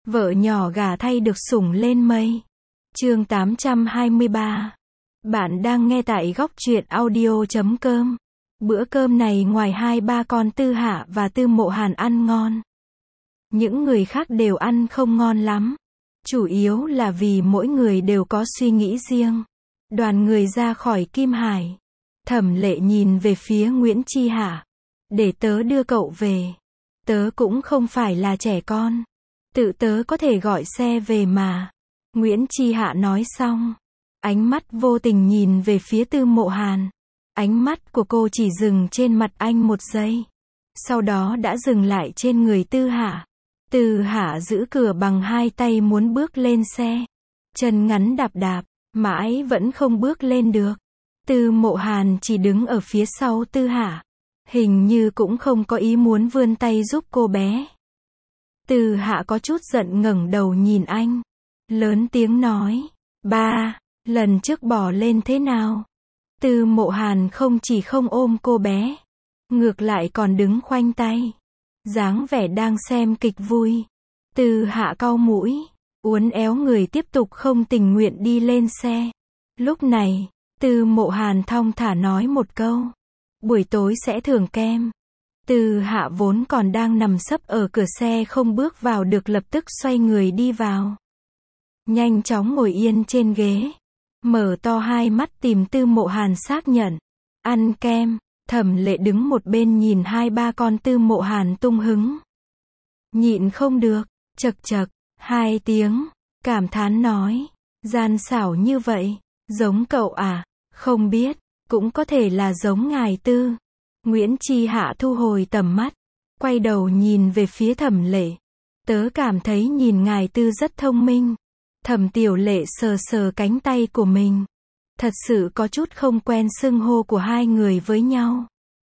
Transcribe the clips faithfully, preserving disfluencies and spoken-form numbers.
Vợ nhỏ gả thay được sủng lên mây. Chương tám trăm hai mươi ba. Bạn đang nghe tại góc truyện audio chấm com. Bữa cơm này ngoài hai ba con Tư Hạ và Tư Mộ Hàn ăn ngon, những người khác đều ăn không ngon lắm. Chủ yếu là vì mỗi người đều có suy nghĩ riêng. Đoàn người ra khỏi Kim Hải. Thẩm Lệ nhìn về phía Nguyễn Chi Hạ. Để tớ đưa cậu về. Tớ cũng không phải là trẻ con. Tự tớ có thể gọi xe về mà. Nguyễn Chi Hạ nói xong. Ánh mắt vô tình nhìn về phía Tư Mộ Hàn. Ánh mắt của cô chỉ dừng trên mặt anh một giây. Sau đó đã dừng lại trên người Tư Hạ. Tư Hạ giữ cửa bằng hai tay muốn bước lên xe. Chân ngắn đạp đạp, mãi vẫn không bước lên được. Tư Mộ Hàn chỉ đứng ở phía sau Tư Hạ. Hình như cũng không có ý muốn vươn tay giúp cô bé. Tư Hạ có chút giận ngẩng đầu nhìn anh. Lớn tiếng nói. Ba, lần trước bỏ lên thế nào? Tư Mộ Hàn không chỉ không ôm cô bé. Ngược lại còn đứng khoanh tay. Dáng vẻ đang xem kịch vui. Tư Hạ cau mũi. Uốn éo người tiếp tục không tình nguyện đi lên xe. Lúc này, Tư Mộ Hàn thong thả nói một câu. Buổi tối sẽ thưởng kem. Tư Hạ vốn còn đang nằm sấp ở cửa xe không bước vào được lập tức xoay người đi vào. Nhanh chóng ngồi yên trên ghế. Mở to hai mắt tìm Tư Mộ Hàn xác nhận. Ăn kem. Thẩm Lệ đứng một bên nhìn hai ba con Tư Mộ Hàn tung hứng. Nhịn không được. Chật chật. Hai tiếng. Cảm thán nói. Gian xảo như vậy. Giống cậu à? Không biết. Cũng có thể là giống ngài Tư. Nguyễn Chi Hạ thu hồi tầm mắt. Quay đầu nhìn về phía Thẩm Lệ. Tớ cảm thấy nhìn ngài Tư rất thông minh. Thẩm Tiểu Lệ sờ sờ cánh tay của mình. Thật sự có chút không quen xưng hô của hai người với nhau.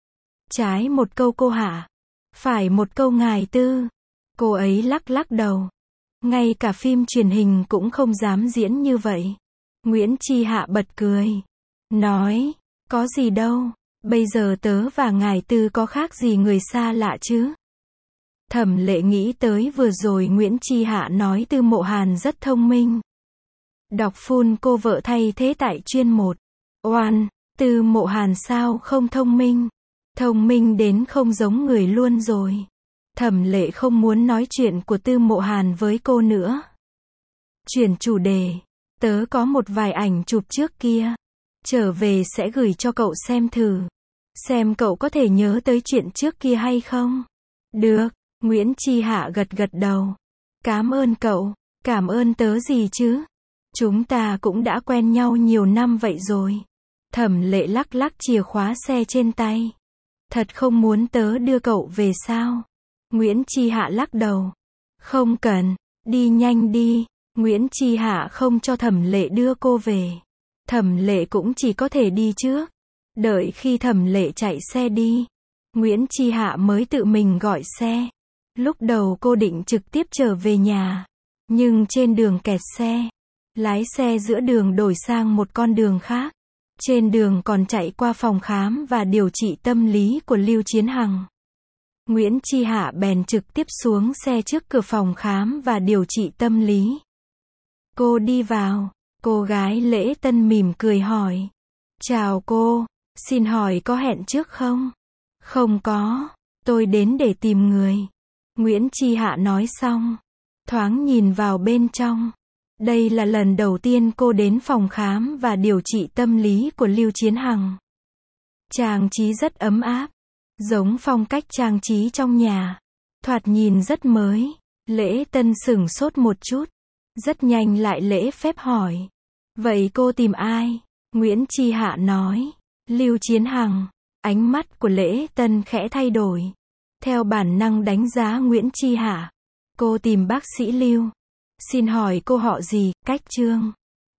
Trái một câu cô Hạ. Phải một câu ngài Tư. Cô ấy lắc lắc đầu. Ngay cả phim truyền hình cũng không dám diễn như vậy. Nguyễn Chi Hạ bật cười. Nói. Có gì đâu. Bây giờ tớ và ngài Tư có khác gì người xa lạ chứ? Thẩm Lệ nghĩ tới vừa rồi Nguyễn Chi Hạ nói Tư Mộ Hàn rất thông minh. Đọc full cô vợ thay thế tại chuyên một. Oan, Tư Mộ Hàn sao không thông minh? Thông minh đến không giống người luôn rồi. Thẩm Lệ không muốn nói chuyện của Tư Mộ Hàn với cô nữa. Chuyển chủ đề. Tớ có một vài ảnh chụp trước kia. Trở về sẽ gửi cho cậu xem thử. Xem cậu có thể nhớ tới chuyện trước kia hay không? Được. Nguyễn Chi Hạ gật gật đầu. Cảm ơn cậu. Cảm ơn tớ gì chứ? Chúng ta cũng đã quen nhau nhiều năm vậy rồi. Thẩm Lệ lắc lắc chìa khóa xe trên tay. Thật không muốn tớ đưa cậu về sao? Nguyễn Chi Hạ lắc đầu. Không cần. Đi nhanh đi. Nguyễn Chi Hạ không cho Thẩm Lệ đưa cô về. Thẩm Lệ cũng chỉ có thể đi trước. Đợi khi Thẩm Lệ chạy xe đi, Nguyễn Chi Hạ mới tự mình gọi xe. Lúc đầu cô định trực tiếp trở về nhà. Nhưng trên đường kẹt xe. Lái xe giữa đường đổi sang một con đường khác. Trên đường còn chạy qua phòng khám và điều trị tâm lý của Lưu Chiến Hằng. Nguyễn Chi Hạ bèn trực tiếp xuống xe trước cửa phòng khám và điều trị tâm lý. Cô đi vào. Cô gái lễ tân mỉm cười hỏi. Chào cô. Xin hỏi có hẹn trước không? Không có. Tôi đến để tìm người. Nguyễn Chi Hạ nói xong. Thoáng nhìn vào bên trong. Đây là lần đầu tiên cô đến phòng khám và điều trị tâm lý của Lưu Chiến Hằng. Trang trí rất ấm áp. Giống phong cách trang trí trong nhà. Thoạt nhìn rất mới. Lễ tân sửng sốt một chút. Rất nhanh lại lễ phép hỏi. Vậy cô tìm ai? Nguyễn Chi Hạ nói. Lưu Chiến Hằng. Ánh mắt của lễ tân khẽ thay đổi. Theo bản năng đánh giá Nguyễn Chi Hạ. Cô tìm bác sĩ Lưu. Xin hỏi cô họ gì? Cách Trương.